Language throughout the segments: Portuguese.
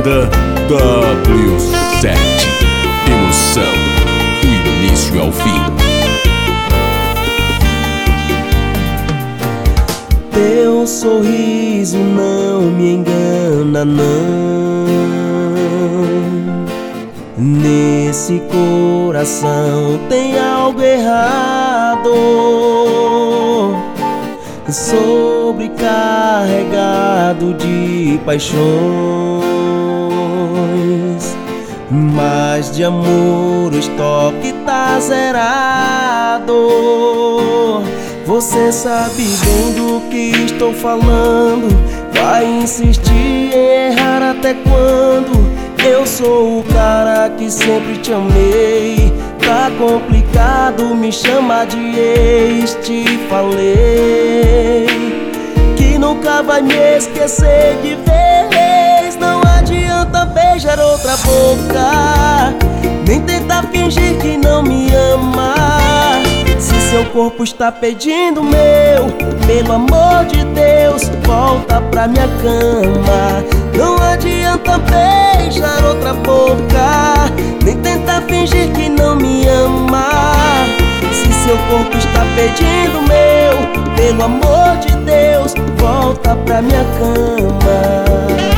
Banda W7. Emoção do início ao fim. Teu sorriso não me engana, não. Nesse coração tem algo errado, sobrecarregado de paixões, mas de amor o estoque tá zerado. Você sabe bem do que estou falando. Vai insistir em errar até quando? Eu sou o cara que sempre te amei. Tá complicado me chamar de ex. Te falei que nunca vai me esquecer de vez. Não adianta beijar outra boca, nem tentar fingir que não me ama. Se seu corpo está pedindo meu, pelo amor de Deus, volta pra minha cama. Não adianta beijar outra boca, nem tentar fingir que não me ama. Se seu corpo está pedindo meu, pelo amor de Deus, volta pra minha cama.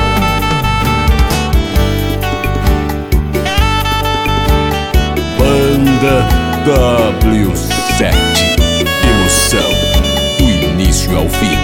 Banda W7. Emoção do início ao fim.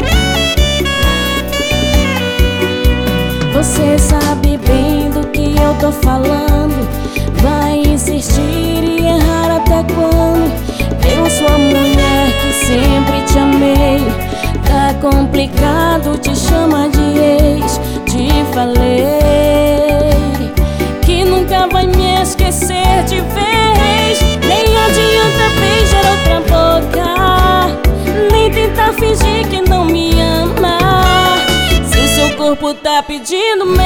Você sabe bem do que eu tô falando. Vai insistir e errar até quando? Eu sou a mulher que sempre te amei. Tá complicado, te chama de ex. Te falei que nunca vai me esquecer de vez. Nem adianta beijar outra boca, nem tentar fingir que não me ama. Se o seu corpo tá pedindo meu,